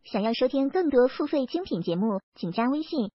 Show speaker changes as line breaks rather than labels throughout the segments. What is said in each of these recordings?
想要收听更多付费精品节目，请加微信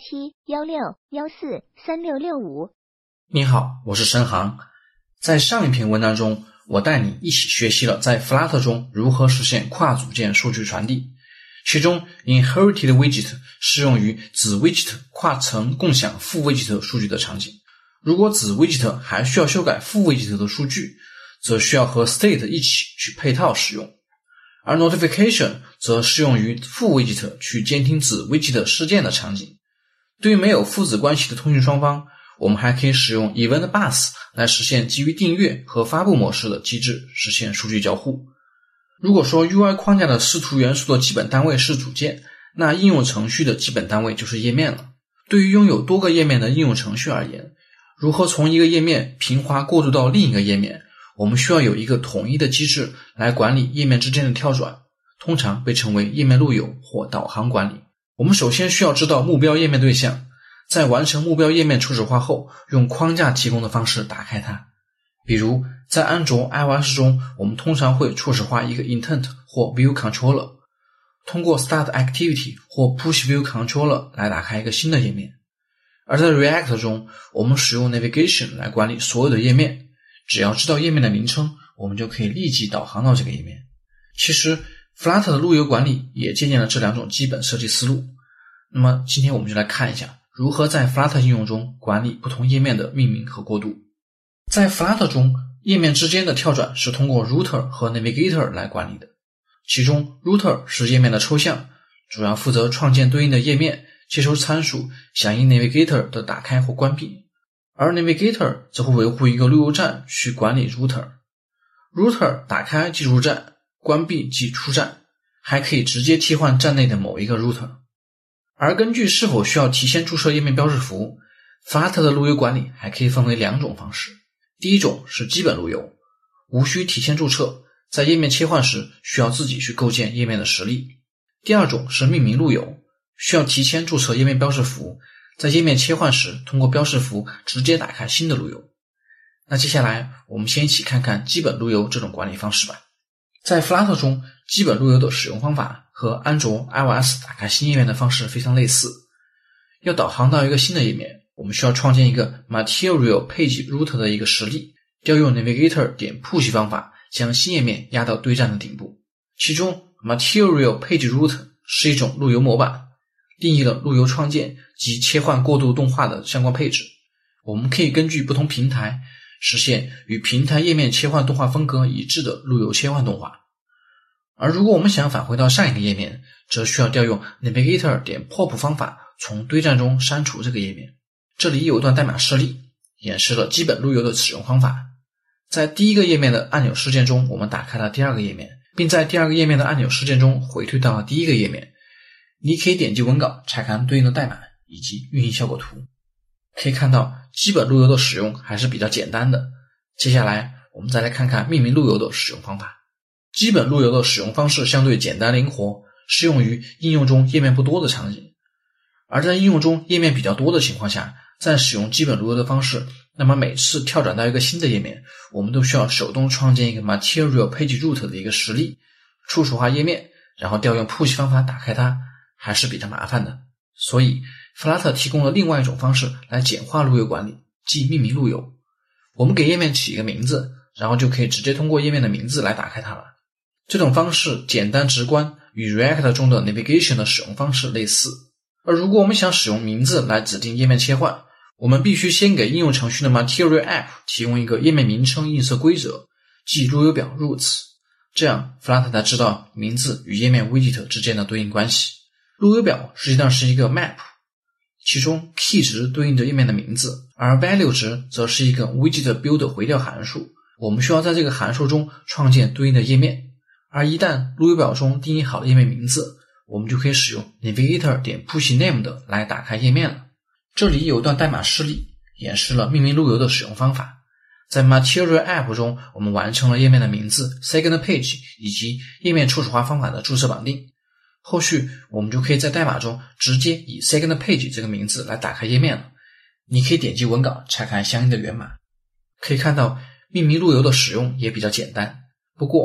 1716143665。
你好，我是申航。在上一篇文章中，我带你一起学习了在 Flutter 中如何实现跨组件数据传递。其中 Inherited Widget 适用于子 Widget 跨层共享父 Widget 数据的场景。如果子 Widget 还需要修改父 Widget 的数据，则需要和 State 一起去配套使用。而 Notification 则适用于父 Widget 去监听子 Widget 事件的场景。对于没有父子关系的通讯双方，我们还可以使用 Event Bus 来实现基于订阅和发布模式的机制，实现数据交互。如果说 UI 框架的视图元素的基本单位是组件，那应用程序的基本单位就是页面了。对于拥有多个页面的应用程序而言，如何从一个页面平滑过渡到另一个页面，我们需要有一个统一的机制来管理页面之间的跳转，通常被称为页面路由或导航管理。我们首先需要知道目标页面对象，在完成目标页面初始化后，用框架提供的方式打开它。比如在安卓 iOS 中，我们通常会初始化一个 Intent 或 View Controller， 通过 Start Activity 或 Push View Controller 来打开一个新的页面。而在 React 中，我们使用 Navigation 来管理所有的页面，只要知道页面的名称，我们就可以立即导航到这个页面。其实 Flutter 的路由管理也借鉴了这两种基本设计思路。那么今天我们就来看一下如何在 Flutter 应用中管理不同页面的命名和过渡。在 Flutter 中，页面之间的跳转是通过 Router 和 Navigator 来管理的。其中 Router 是页面的抽象，主要负责创建对应的页面，接收参数，响应 Navigator 的打开或关闭。而 Navigator 则会维护一个路由站去管理 Router。Router 打开即入站，关闭即出站，还可以直接替换站内的某一个 Router。而根据是否需要提前注册页面标识符， Flutter 的路由管理还可以分为两种方式。第一种是基本路由，无需提前注册，在页面切换时需要自己去构建页面的实例。第二种是命名路由，需要提前注册页面标识符，在页面切换时通过标识符直接打开新的路由。那接下来我们先一起看看基本路由这种管理方式吧。在 Flutter 中，基本路由的使用方法和安卓 iOS 打开新页面的方式非常类似。要导航到一个新的页面，我们需要创建一个 Material Page Route 的一个实例，调用 Navigator 点 Push 方法将新页面压到对站的顶部。其中 Material Page Route 是一种路由模板，定义了路由创建及切换过渡动画的相关配置。我们可以根据不同平台实现与平台页面切换动画风格一致的路由切换动画。而如果我们想返回到上一个页面，则需要调用 Navigator 点 Pop 方法从对站中删除这个页面。这里有一段代码示例，演示了基本路由的使用方法。在第一个页面的按钮事件中，我们打开了第二个页面，并在第二个页面的按钮事件中回退到了第一个页面。你可以点击文稿查看对应的代码以及运行效果图。可以看到基本路由的使用还是比较简单的。接下来我们再来看看命名路由的使用方法。基本路由的使用方式相对简单灵活，适用于应用中页面不多的场景。而在应用中页面比较多的情况下，在使用基本路由的方式，那么每次跳转到一个新的页面，我们都需要手动创建一个 Material Page Route 的一个实例，初始化页面，然后调用 Push 方法打开它，还是比较麻烦的。所以 Flutter 提供了另外一种方式来简化路由管理，即命名路由。我们给页面起一个名字，然后就可以直接通过页面的名字来打开它了。这种方式简单直观，与 React 中的 Navigation 的使用方式类似。而如果我们想使用名字来指定页面切换，我们必须先给应用程序的 Material App 提供一个页面名称映射规则，即路由表 Routes， 这样 Flutter 才知道名字与页面 Widget 之间的对应关系。路由表实际上是一个 Map， 其中 Key 值对应着页面的名字，而 Value 值则是一个 Widget Builder 回调函数，我们需要在这个函数中创建对应的页面。而一旦路由表中定义好了页面名字，我们就可以使用 Navigator 点 Push Named 来打开页面了。这里有一段代码示例，演示了命名路由的使用方法。在 Material App 中，我们完成了页面的名字 Second Page 以及页面初始化方法的注册绑定。后续我们就可以在代码中直接以 Second Page 这个名字来打开页面了。你可以点击文稿查看相应的源码。可以看到命名路由的使用也比较简单，不过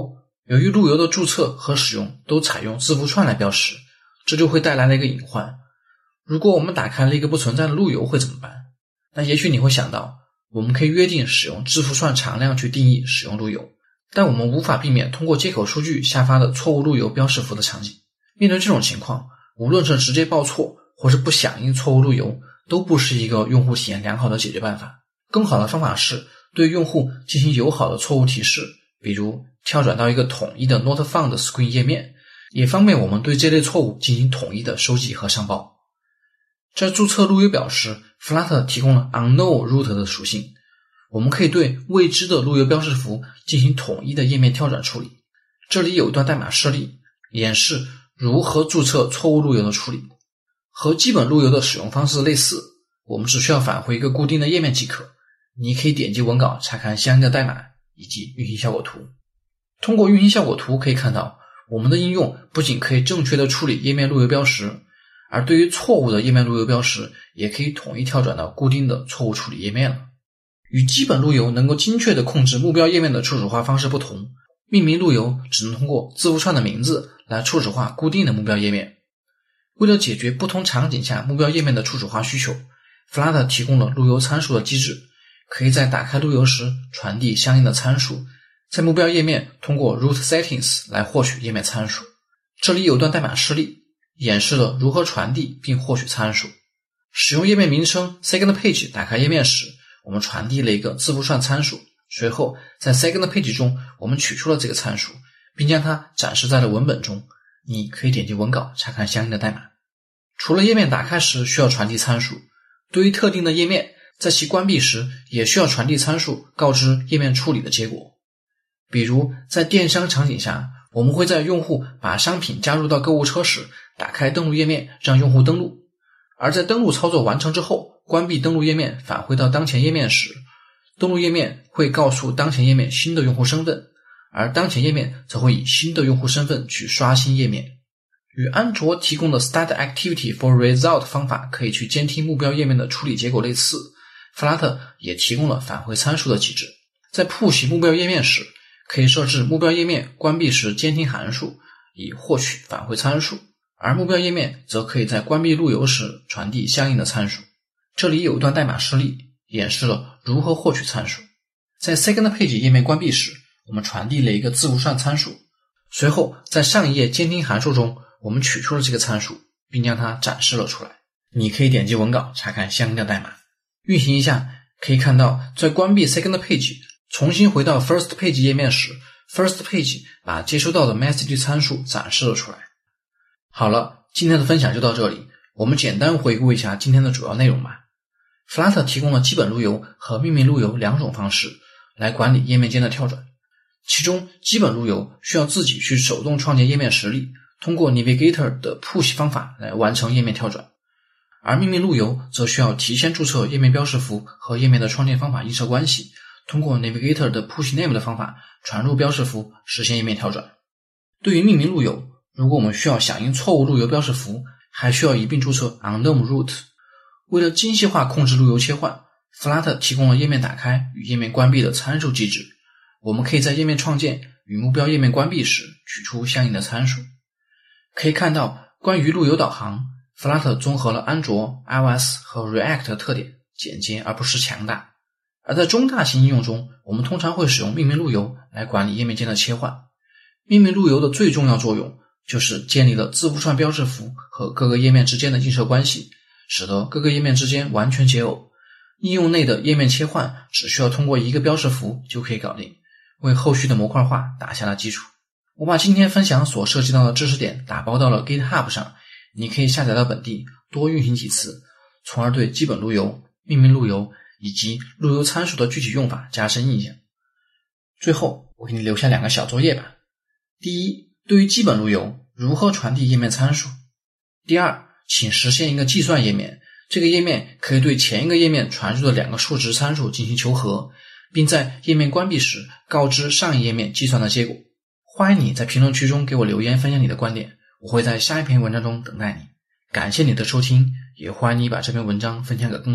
由于路由的注册和使用都采用字符串来标识，这就会带来了一个隐患。如果我们打开了一个不存在的路由会怎么办？那也许你会想到，我们可以约定使用字符串常量去定义使用路由，但我们无法避免通过接口数据下发的错误路由标识符的场景。面对这种情况，无论是直接报错或是不响应错误路由，都不是一个用户体验良好的解决办法。更好的方法是对用户进行友好的错误提示，比如跳转到一个统一的 Not Found Screen 页面，也方便我们对这类错误进行统一的收集和上报。在注册路由表时 Flutter 提供了 unknown route 的属性，我们可以对未知的路由标识符进行统一的页面跳转处理。这里有一段代码示例，演示如何注册错误路由的处理。和基本路由的使用方式类似，我们只需要返回一个固定的页面即可。你可以点击文稿查看相应的代码以及运行效果图。通过运行效果图可以看到，我们的应用不仅可以正确的处理页面路由标识，而对于错误的页面路由标识也可以统一跳转到固定的错误处理页面了。与基本路由能够精确地控制目标页面的初始化方式不同，命名路由只能通过字符串的名字来初始化固定的目标页面。为了解决不同场景下目标页面的初始化需求， Flutter 提供了路由参数的机制，可以在打开路由时传递相应的参数，在目标页面通过 root settings 来获取页面参数。这里有段代码示例，演示了如何传递并获取参数。使用页面名称 second page 打开页面时，我们传递了一个字符串参数，随后在 second page 中我们取出了这个参数，并将它展示在了文本中。你可以点击文稿查看相应的代码。除了页面打开时需要传递参数，对于特定的页面，在其关闭时也需要传递参数告知页面处理的结果。比如在电商场景下，我们会在用户把商品加入到购物车时打开登录页面让用户登录，而在登录操作完成之后关闭登录页面返回到当前页面时，登录页面会告诉当前页面新的用户身份，而当前页面则会以新的用户身份去刷新页面。与安卓提供的 Start Activity for Result 方法可以去监听目标页面的处理结果类似， Flutter 也提供了返回参数的机制。在 push 目标页面时，可以设置目标页面关闭时监听函数以获取返回参数，而目标页面则可以在关闭路由时传递相应的参数。这里有一段代码示例，演示了如何获取参数。在 second page 页面关闭时，我们传递了一个字符串参数，随后在上一页监听函数中我们取出了这个参数，并将它展示了出来。你可以点击文稿查看相应的代码。运行一下，可以看到在关闭 second page 重新回到 first page 页面时， first page 把接收到的 message 参数展示了出来。好了，今天的分享就到这里，我们简单回顾一下今天的主要内容吧。Flutter 提供了基本路由和命名路由两种方式来管理页面间的跳转，其中基本路由需要自己去手动创建页面实例，通过 Navigator 的 push 方法来完成页面跳转，而命名路由则需要提前注册页面标识符和页面的创建方法映射关系，通过 Navigator 的 push name 的方法传入标识符，实现页面跳转。对于命名路由，如果我们需要响应错误路由标识符，还需要一并注册 unknown route。 为了精细化控制路由切换， Flutter 提供了页面打开与页面关闭的参数机制，我们可以在页面创建与目标页面关闭时取出相应的参数。可以看到，关于路由导航， Flutter 综合了安卓、iOS 和 React 的特点，简洁而不失强大。而在中大型应用中，我们通常会使用命名路由来管理页面间的切换。命名路由的最重要作用就是建立了字符串标识符和各个页面之间的映射关系，使得各个页面之间完全解耦。应用内的页面切换只需要通过一个标识符就可以搞定，为后续的模块化打下了基础。我把今天分享所涉及到的知识点打包到了 GitHub 上，你可以下载到本地，多运行几次，从而对基本路由、命名路由以及路由参数的具体用法加深印象。最后，我给你留下2个小作业吧。第一，对于基本路由，如何传递页面参数？第二，请实现一个计算页面，这个页面可以对前一个页面传入的2个数值参数进行求和，并在页面关闭时告知上一页面计算的结果。欢迎你在评论区中给我留言分享你的观点，我会在下一篇文章中等待你。感谢你的收听，也欢迎你把这篇文章分享给更多